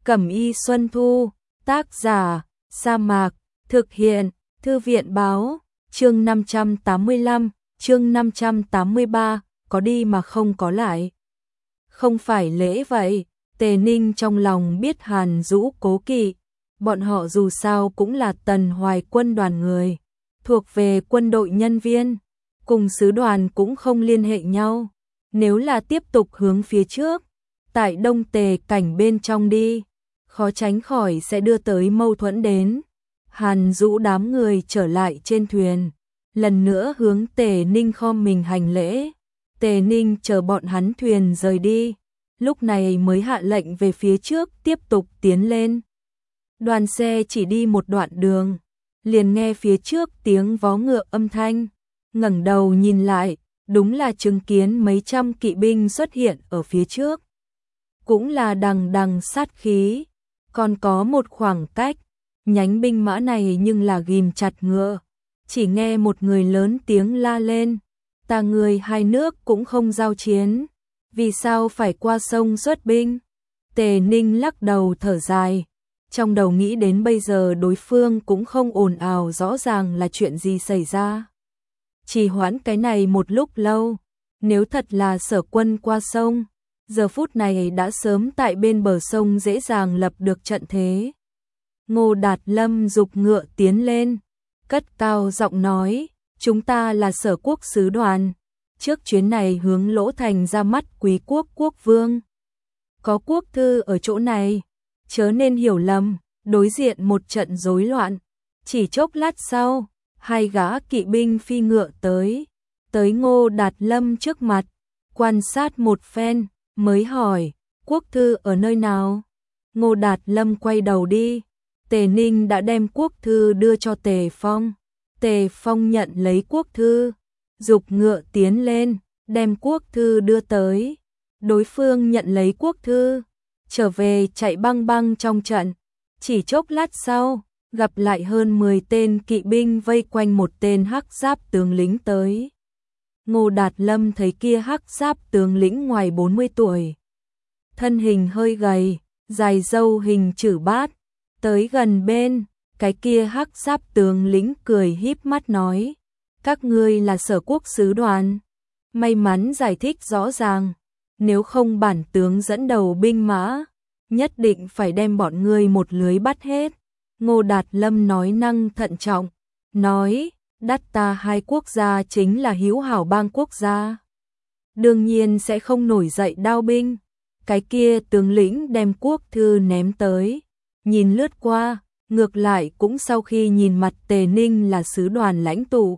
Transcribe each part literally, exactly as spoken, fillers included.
Cẩm y Xuân Thu, tác giả, Sa Mạc, thực hiện, Thư viện báo, chương năm trăm tám mươi lăm, chương năm trăm tám mươi ba, có đi mà không có lại. Không phải lễ vậy, Tề Ninh trong lòng biết Hàn Dũ cố kỵ, bọn họ dù sao cũng là Tần Hoài quân đoàn người, thuộc về quân đội nhân viên, cùng sứ đoàn cũng không liên hệ nhau, nếu là tiếp tục hướng phía trước, tại Đông Tề cảnh bên trong đi, khó tránh khỏi sẽ đưa tới mâu thuẫn đến. Hàn Dũ đám người trở lại trên thuyền, lần nữa hướng Tề Ninh khom mình hành lễ. Tề Ninh chờ bọn hắn thuyền rời đi, lúc này mới hạ lệnh về phía trước tiếp tục tiến lên. Đoàn xe chỉ đi một đoạn đường, liền nghe phía trước tiếng vó ngựa âm thanh, ngẩng đầu nhìn lại, đúng là chứng kiến mấy trăm kỵ binh xuất hiện ở phía trước. Cũng là đằng đằng sát khí, còn có một khoảng cách, nhánh binh mã này nhưng là ghim chặt ngựa, chỉ nghe một người lớn tiếng la lên, ta người hai nước cũng không giao chiến, vì sao phải qua sông xuất binh? Tề Ninh lắc đầu thở dài, trong đầu nghĩ đến bây giờ đối phương cũng không ồn ào rõ ràng là chuyện gì xảy ra. Trì hoãn cái này một lúc lâu, nếu thật là Sở quân qua sông, giờ phút này đã sớm tại bên bờ sông dễ dàng lập được trận thế. Ngô Đạt Lâm giục ngựa tiến lên, cất cao giọng nói, chúng ta là Sở quốc sứ đoàn, trước chuyến này hướng Lỗ Thành ra mắt quý quốc quốc vương. Có quốc thư ở chỗ này, chớ nên hiểu lầm. Đối diện một trận rối loạn, chỉ chốc lát sau, hai gã kỵ binh phi ngựa tới, tới Ngô Đạt Lâm trước mặt, quan sát một phen, mới hỏi, quốc thư ở nơi nào? Ngô Đạt Lâm quay đầu đi, Tề Ninh đã đem quốc thư đưa cho Tề Phong. Tề Phong nhận lấy quốc thư, giục ngựa tiến lên, đem quốc thư đưa tới. Đối phương nhận lấy quốc thư, trở về chạy băng băng trong trận. Chỉ chốc lát sau, gặp lại hơn mười tên kỵ binh vây quanh một tên hắc giáp tướng lĩnh tới. Ngô Đạt Lâm thấy kia hắc giáp tướng lĩnh ngoài bốn mươi tuổi. Thân hình hơi gầy, dài râu hình chữ bát, tới gần bên, cái kia hắc giáp tướng lĩnh cười híp mắt nói, các ngươi là Sở quốc sứ đoàn. May mắn giải thích rõ ràng, nếu không bản tướng dẫn đầu binh mã, nhất định phải đem bọn ngươi một lưới bắt hết. Ngô Đạt Lâm nói năng thận trọng, nói, đắt ta hai quốc gia chính là hữu hảo bang quốc gia, đương nhiên sẽ không nổi dậy đao binh. Cái kia tướng lĩnh đem quốc thư ném tới, nhìn lướt qua, ngược lại cũng sau khi nhìn mặt Tề Ninh là sứ đoàn lãnh tụ.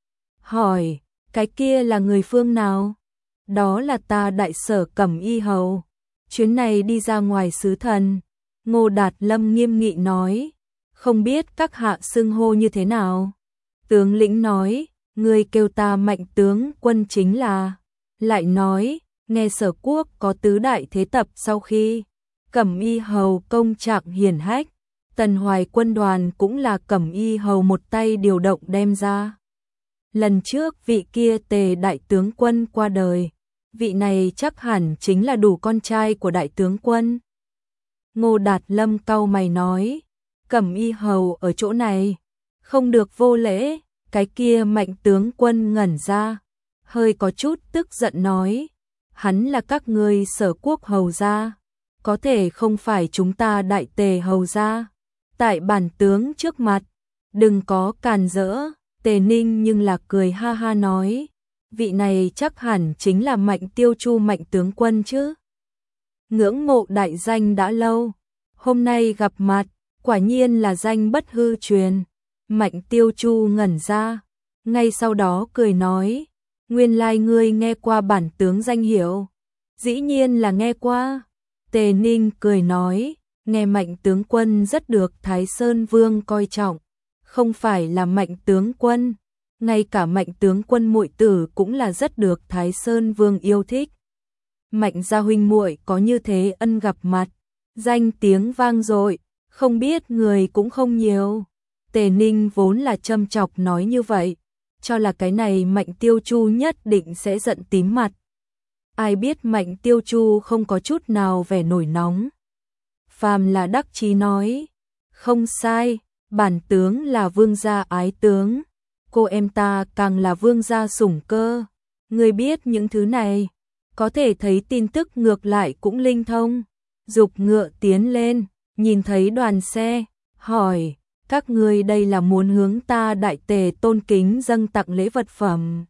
Hỏi, cái kia là người phương nào? Đó là ta đại Sở Cẩm Y hầu. Chuyến này đi ra ngoài sứ thần. Ngô Đạt Lâm nghiêm nghị nói, không biết các hạ xưng hô như thế nào? Tướng lĩnh nói, người kêu ta Mạnh tướng quân chính là. Lại nói, nghe Sở quốc có tứ đại thế tập sau khi Cẩm Y hầu công trạng hiển hách, Tần Hoài quân đoàn cũng là Cẩm Y hầu một tay điều động đem ra. Lần trước vị kia Tề đại tướng quân qua đời, vị này chắc hẳn chính là đủ con trai của đại tướng quân. Ngô Đạt Lâm cau mày nói, Cẩm Y hầu ở chỗ này, không được vô lễ. Cái kia Mạnh tướng quân ngẩn ra, hơi có chút tức giận nói, hắn là các ngươi Sở quốc hầu gia, có thể không phải chúng ta đại Tề hầu gia. Tại bản tướng trước mặt, đừng có càn rỡ. Tề Ninh nhưng là cười ha ha nói, vị này chắc hẳn chính là Mạnh Tiêu Chu Mạnh tướng quân chứ. Ngưỡng mộ đại danh đã lâu, hôm nay gặp mặt, quả nhiên là danh bất hư truyền. Mạnh Tiêu Chu ngẩn ra, ngay sau đó cười nói, nguyên lai ngươi nghe qua bản tướng danh hiệu. Dĩ nhiên là nghe qua. Tề Ninh cười nói, nghe Mạnh tướng quân rất được Thái Sơn Vương coi trọng, không phải là Mạnh tướng quân, ngay cả Mạnh tướng quân muội tử cũng là rất được Thái Sơn Vương yêu thích. Mạnh gia huynh muội có như thế ân gặp mặt, danh tiếng vang dội, không biết người cũng không nhiều. Tề Ninh vốn là châm chọc nói như vậy, cho là cái này Mạnh Tiêu Chu nhất định sẽ giận tím mặt. Ai biết Mạnh Tiêu Chu không có chút nào vẻ nổi nóng, phàm là đắc chí nói, không sai, bản tướng là vương gia ái tướng, cô em ta càng là vương gia sủng cơ. Ngươi biết những thứ này, có thể thấy tin tức ngược lại cũng linh thông. Dục ngựa tiến lên, nhìn thấy đoàn xe, hỏi, các ngươi đây là muốn hướng ta Đại Tề tôn kính dâng tặng lễ vật phẩm.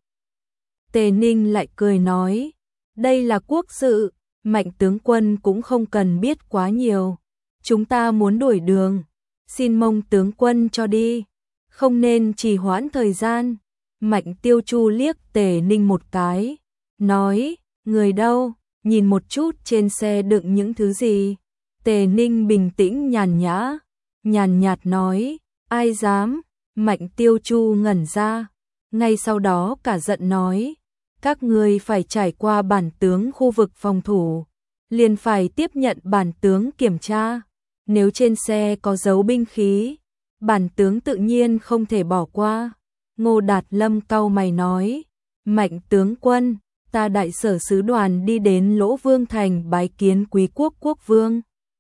Tề Ninh lại cười nói, đây là quốc sự, Mạnh tướng quân cũng không cần biết quá nhiều. Chúng ta muốn đổi đường, xin mong tướng quân cho đi, không nên trì hoãn thời gian. Mạnh Tiêu Chu liếc Tề Ninh một cái, nói, người đâu, nhìn một chút trên xe đựng những thứ gì. Tề Ninh bình tĩnh nhàn nhã, nhàn nhạt nói, ai dám. Mạnh Tiêu Chu ngẩn ra, ngay sau đó cả giận nói, các ngươi phải trải qua bản tướng khu vực phòng thủ, liền phải tiếp nhận bản tướng kiểm tra. Nếu trên xe có dấu binh khí, bản tướng tự nhiên không thể bỏ qua. Ngô Đạt Lâm cau mày nói, Mạnh tướng quân, ta đại sở sứ đoàn đi đến Lỗ Vương Thành bái kiến quý quốc quốc vương,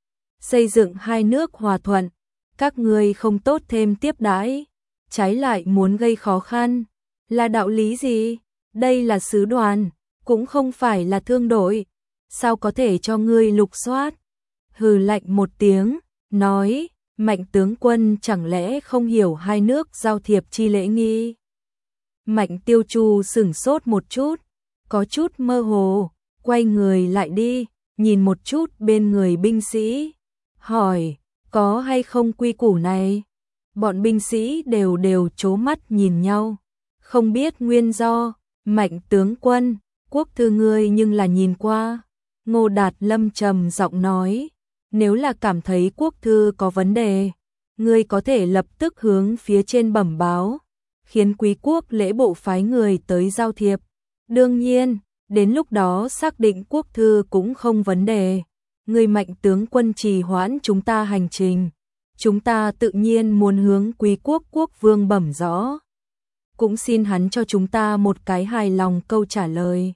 xây dựng hai nước hòa thuận, các ngươi không tốt thêm tiếp đãi, trái lại muốn gây khó khăn, là đạo lý gì? Đây là sứ đoàn, cũng không phải là thương đội, sao có thể cho ngươi lục soát? Hừ lạnh một tiếng, nói, Mạnh tướng quân chẳng lẽ không hiểu hai nước giao thiệp chi lễ nghi? Mạnh Tiêu Chu sửng sốt một chút, có chút mơ hồ, quay người lại đi, nhìn một chút bên người binh sĩ, hỏi, có hay không quy củ này? Bọn binh sĩ đều đều trố mắt nhìn nhau, không biết nguyên do. Mạnh tướng quân, quốc thư ngươi nhưng là nhìn qua. Ngô Đạt Lâm trầm giọng nói, nếu là cảm thấy quốc thư có vấn đề, ngươi có thể lập tức hướng phía trên bẩm báo, khiến quý quốc lễ bộ phái người tới giao thiệp. Đương nhiên, đến lúc đó xác định quốc thư cũng không vấn đề. Ngươi Mạnh tướng quân trì hoãn chúng ta hành trình, chúng ta tự nhiên muốn hướng quý quốc quốc vương bẩm rõ, cũng xin hắn cho chúng ta một cái hài lòng câu trả lời.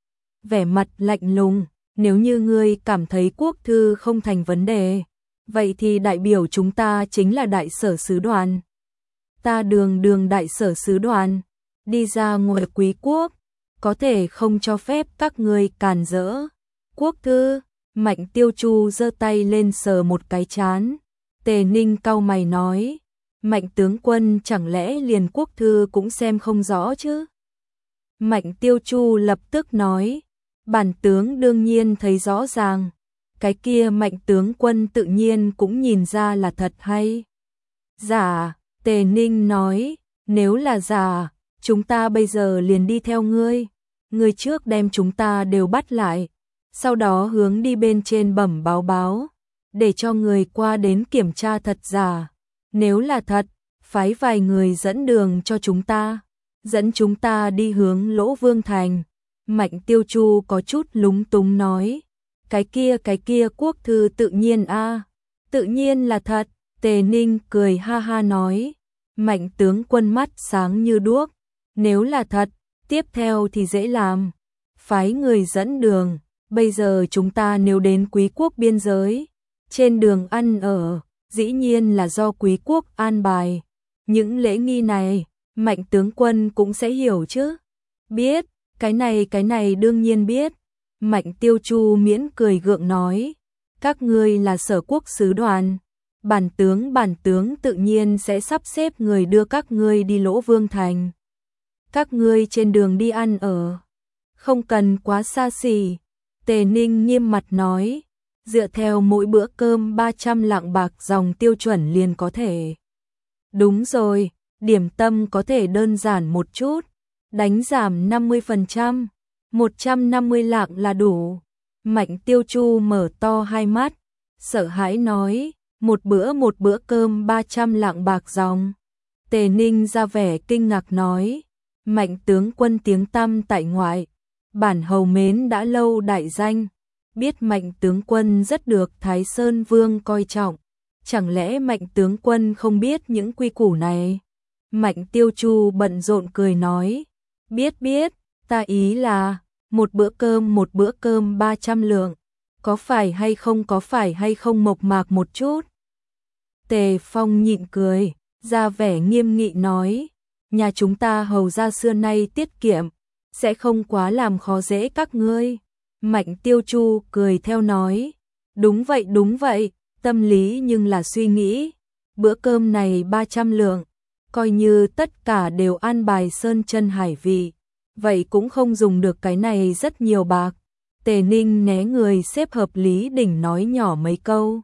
Vẻ mặt lạnh lùng, nếu như ngươi cảm thấy quốc thư không thành vấn đề, vậy thì đại biểu chúng ta chính là đại sở sứ đoàn. Ta đường đường đại sở sứ đoàn, đi ra ngoài quý quốc, có thể không cho phép các ngươi càn rỡ. Quốc thư, Mạnh Tiêu Chu giơ tay lên sờ một cái trán. Tề Ninh cau mày nói, Mạnh tướng quân chẳng lẽ liền quốc thư cũng xem không rõ chứ? Mạnh Tiêu Chu lập tức nói, bản tướng đương nhiên thấy rõ ràng, cái kia Mạnh tướng quân tự nhiên cũng nhìn ra là thật hay giả. Tề Ninh nói, nếu là giả, chúng ta bây giờ liền đi theo ngươi, ngươi trước đem chúng ta đều bắt lại, sau đó hướng đi bên trên bẩm báo báo, để cho người qua đến kiểm tra thật giả. Nếu là thật, phái vài người dẫn đường cho chúng ta, dẫn chúng ta đi hướng Lỗ Vương Thành. Mạnh Tiêu Chu có chút lúng túng nói, cái kia cái kia quốc thư tự nhiên a, tự nhiên là thật. Tề Ninh cười ha ha nói, Mạnh tướng quân mắt sáng như đuốc, nếu là thật, tiếp theo thì dễ làm, phái người dẫn đường. Bây giờ chúng ta nếu đến quý quốc biên giới, trên đường ăn ở, dĩ nhiên là do quý quốc an bài. Những lễ nghi này, Mạnh tướng quân cũng sẽ hiểu chứ? Biết, cái này cái này đương nhiên biết. Mạnh Tiêu Chu miễn cười gượng nói, các ngươi là sở quốc sứ đoàn, bản tướng bản tướng tự nhiên sẽ sắp xếp người đưa các ngươi đi Lỗ Vương Thành. Các ngươi trên đường đi ăn ở, không cần quá xa xỉ. Tề Ninh nghiêm mặt nói, dựa theo mỗi bữa cơm ba trăm lạng bạc dòng tiêu chuẩn liền có thể. Đúng rồi, điểm tâm có thể đơn giản một chút, đánh giảm năm mươi phần trăm, một trăm năm mươi lạng là đủ. Mạnh Tiêu Chu mở to hai mắt, sợ hãi nói, một bữa một bữa cơm ba trăm lạng bạc dòng. Tề Ninh ra vẻ kinh ngạc nói, Mạnh tướng quân tiếng tăm tại ngoại, bản hầu mến đã lâu đại danh, biết Mạnh tướng quân rất được Thái Sơn Vương coi trọng, chẳng lẽ Mạnh tướng quân không biết những quy củ này? Mạnh Tiêu Chu bận rộn cười nói, biết biết, ta ý là, một bữa cơm một bữa cơm ba trăm lượng, có phải hay không có phải hay không mộc mạc một chút. Tề Phong nhịn cười, ra vẻ nghiêm nghị nói, nhà chúng ta hầu ra xưa nay tiết kiệm, sẽ không quá làm khó dễ các ngươi. Mạnh Tiêu Chu cười theo nói, đúng vậy đúng vậy, tâm lý nhưng là suy nghĩ, bữa cơm này ba trăm lượng, coi như tất cả đều an bài sơn chân hải vị, vậy cũng không dùng được cái này rất nhiều bạc. Tề Ninh né người xếp hợp Lý Đỉnh nói nhỏ mấy câu.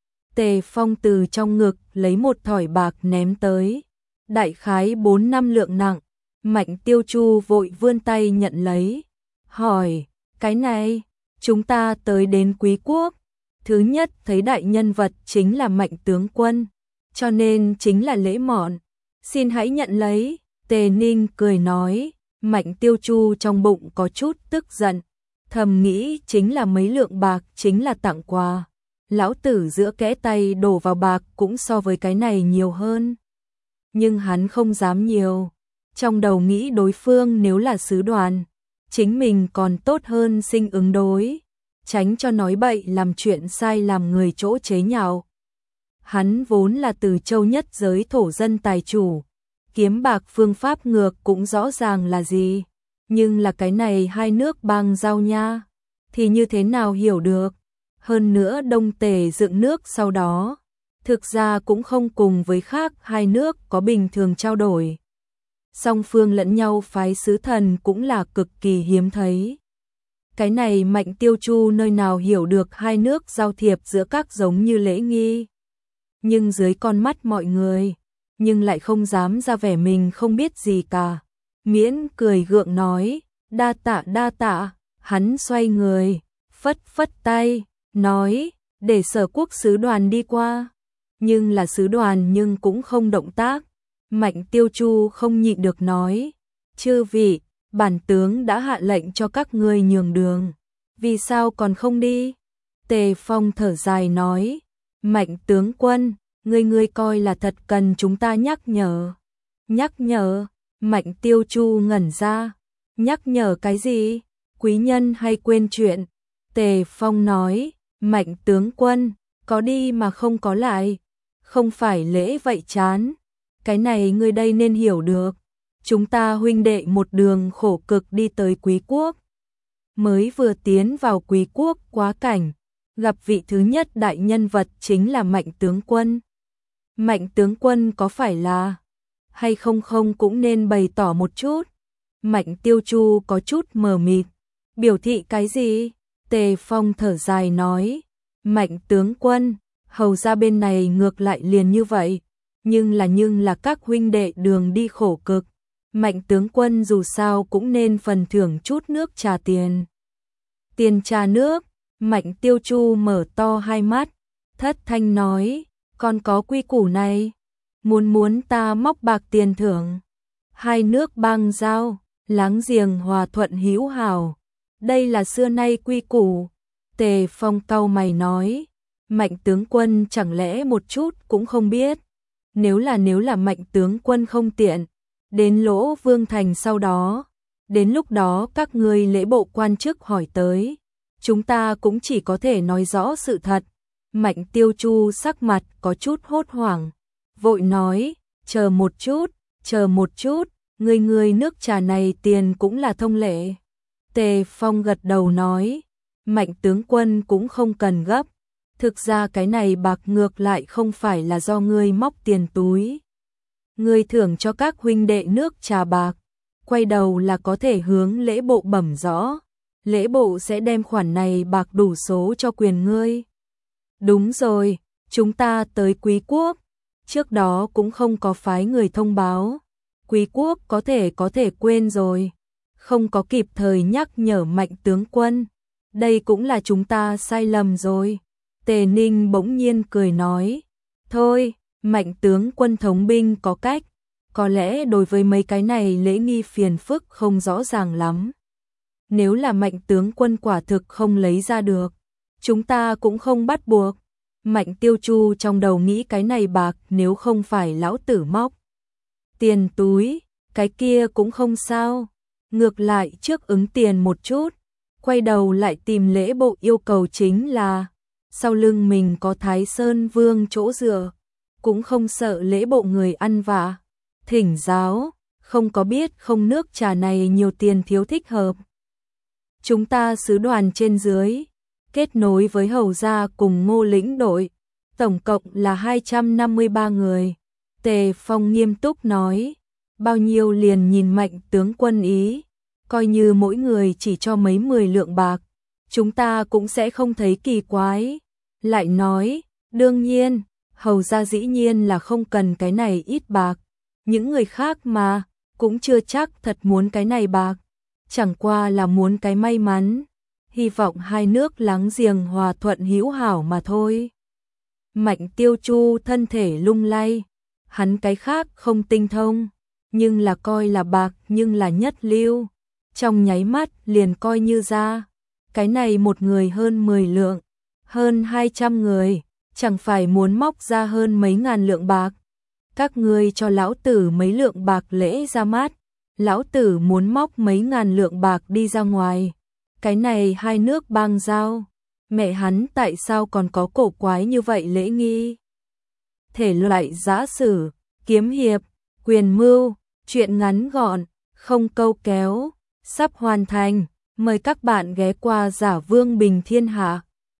Tề Phong từ trong ngực lấy một thỏi bạc ném tới, đại khái bốn năm lượng nặng. Mạnh Tiêu Chu vội vươn tay nhận lấy, hỏi, cái này, chúng ta tới đến Quý Quốc, thứ nhất thấy đại nhân vật chính là Mạnh tướng quân, cho nên chính là lễ mọn, xin hãy nhận lấy. Tề Ninh cười nói, Mạnh Tiêu Chu trong bụng có chút tức giận, thầm nghĩ chính là mấy lượng bạc chính là tặng quà, lão tử giữa kẽ tay đổ vào bạc cũng so với cái này nhiều hơn. Nhưng hắn không dám nhiều, trong đầu nghĩ đối phương nếu là sứ đoàn, chính mình còn tốt hơn sinh ứng đối, tránh cho nói bậy làm chuyện sai làm người chỗ chế nhạo. Hắn vốn là từ châu nhất giới thổ dân tài chủ, kiếm bạc phương pháp ngược cũng rõ ràng là gì, nhưng là cái này hai nước bang giao nha, thì như thế nào hiểu được. Hơn nữa Đông Tề dựng nước sau đó, thực ra cũng không cùng với khác hai nước có bình thường trao đổi. Song phương lẫn nhau phái sứ thần cũng là cực kỳ hiếm thấy. Cái này Mạnh Tiêu Chu nơi nào hiểu được hai nước giao thiệp giữa các giống như lễ nghi. Nhưng dưới con mắt mọi người, nhưng lại không dám ra vẻ mình không biết gì cả. Miễn cười gượng nói, đa tạ đa tạ, hắn xoay người, phất phất tay, nói, để Sở Quốc sứ đoàn đi qua. Nhưng là sứ đoàn nhưng cũng không động tác. Mạnh Tiêu Chu không nhịn được nói, chư vị, bản tướng đã hạ lệnh cho các ngươi nhường đường, vì sao còn không đi? Tề Phong thở dài nói, Mạnh tướng quân, ngươi ngươi coi là thật cần chúng ta nhắc nhở. Nhắc nhở? Mạnh Tiêu Chu ngẩn ra, nhắc nhở cái gì? Quý nhân hay quên chuyện? Tề Phong nói, Mạnh tướng quân, có đi mà không có lại, không phải lễ vậy chán. Cái này ngươi đây nên hiểu được, chúng ta huynh đệ một đường khổ cực đi tới Quý Quốc. Mới vừa tiến vào Quý Quốc quá cảnh, gặp vị thứ nhất đại nhân vật chính là Mạnh tướng quân. Mạnh tướng quân có phải là, hay không không cũng nên bày tỏ một chút. Mạnh Tiêu Chu có chút mờ mịt, biểu thị cái gì? Tề Phong thở dài nói, Mạnh tướng quân, hầu ra bên này ngược lại liền như vậy. Nhưng là nhưng là các huynh đệ đường đi khổ cực, Mạnh tướng quân dù sao cũng nên phần thưởng chút nước trà tiền. Tiền trà nước? Mạnh Tiêu Chu mở to hai mắt, thất thanh nói, còn có quy củ này, muốn muốn ta móc bạc tiền thưởng. Hai nước bang giao, láng giềng hòa thuận hữu hảo, đây là xưa nay quy củ. Tề Phong cau mày nói, Mạnh tướng quân chẳng lẽ một chút cũng không biết? Nếu là nếu là Mạnh tướng quân không tiện, đến Lỗ Vương Thành sau đó, đến lúc đó các ngươi lễ bộ quan chức hỏi tới, chúng ta cũng chỉ có thể nói rõ sự thật. Mạnh Tiêu Chu sắc mặt có chút hốt hoảng, vội nói, chờ một chút, chờ một chút, người người nước trà này tiền cũng là thông lệ. Tề Phong gật đầu nói, Mạnh tướng quân cũng không cần gấp. Thực ra cái này bạc ngược lại không phải là do ngươi móc tiền túi. Ngươi thưởng cho các huynh đệ nước trà bạc, quay đầu là có thể hướng lễ bộ bẩm rõ. Lễ bộ sẽ đem khoản này bạc đủ số cho quyền ngươi. Đúng rồi, chúng ta tới Quý Quốc, trước đó cũng không có phái người thông báo. Quý Quốc có thể có thể quên rồi, không có kịp thời nhắc nhở Mạnh tướng quân. Đây cũng là chúng ta sai lầm rồi. Tề Ninh bỗng nhiên cười nói, thôi, Mạnh tướng quân thống binh có cách, có lẽ đối với mấy cái này lễ nghi phiền phức không rõ ràng lắm. Nếu là Mạnh tướng quân quả thực không lấy ra được, chúng ta cũng không bắt buộc. Mạnh Tiêu Chu trong đầu nghĩ cái này bạc nếu không phải lão tử móc tiền túi, cái kia cũng không sao. Ngược lại trước ứng tiền một chút, quay đầu lại tìm lễ bộ yêu cầu chính là sau lưng mình có Thái Sơn Vương chỗ dựa, cũng không sợ lễ bộ người ăn vạ, thỉnh giáo, không có biết không nước trà này nhiều tiền thiếu thích hợp. Chúng ta sứ đoàn trên dưới, kết nối với hầu gia cùng Ngô lĩnh đội, tổng cộng là hai trăm năm mươi ba người. Tề Phong nghiêm túc nói, bao nhiêu liền nhìn Mạnh tướng quân ý, coi như mỗi người chỉ cho mấy mười lượng bạc, chúng ta cũng sẽ không thấy kỳ quái. Lại nói, đương nhiên, hầu gia dĩ nhiên là không cần cái này ít bạc, những người khác mà, cũng chưa chắc thật muốn cái này bạc, chẳng qua là muốn cái may mắn, hy vọng hai nước láng giềng hòa thuận hữu hảo mà thôi. Mạnh Tiêu Chu thân thể lung lay, hắn cái khác không tinh thông, nhưng là coi là bạc nhưng là nhất lưu, trong nháy mắt liền coi như ra, cái này một người hơn mười lượng, hơn hai trăm người, chẳng phải muốn móc ra hơn mấy ngàn lượng bạc. Các ngươi cho lão tử mấy lượng bạc lễ ra mắt, lão tử muốn móc mấy ngàn lượng bạc đi ra ngoài. Cái này hai nước bang giao, mẹ hắn tại sao còn có cổ quái như vậy lễ nghi? Thể loại giã sử, kiếm hiệp, quyền mưu, chuyện ngắn gọn, không câu kéo, sắp hoàn thành. Mời các bạn ghé qua Giả Vương Bình Thiên Hạ.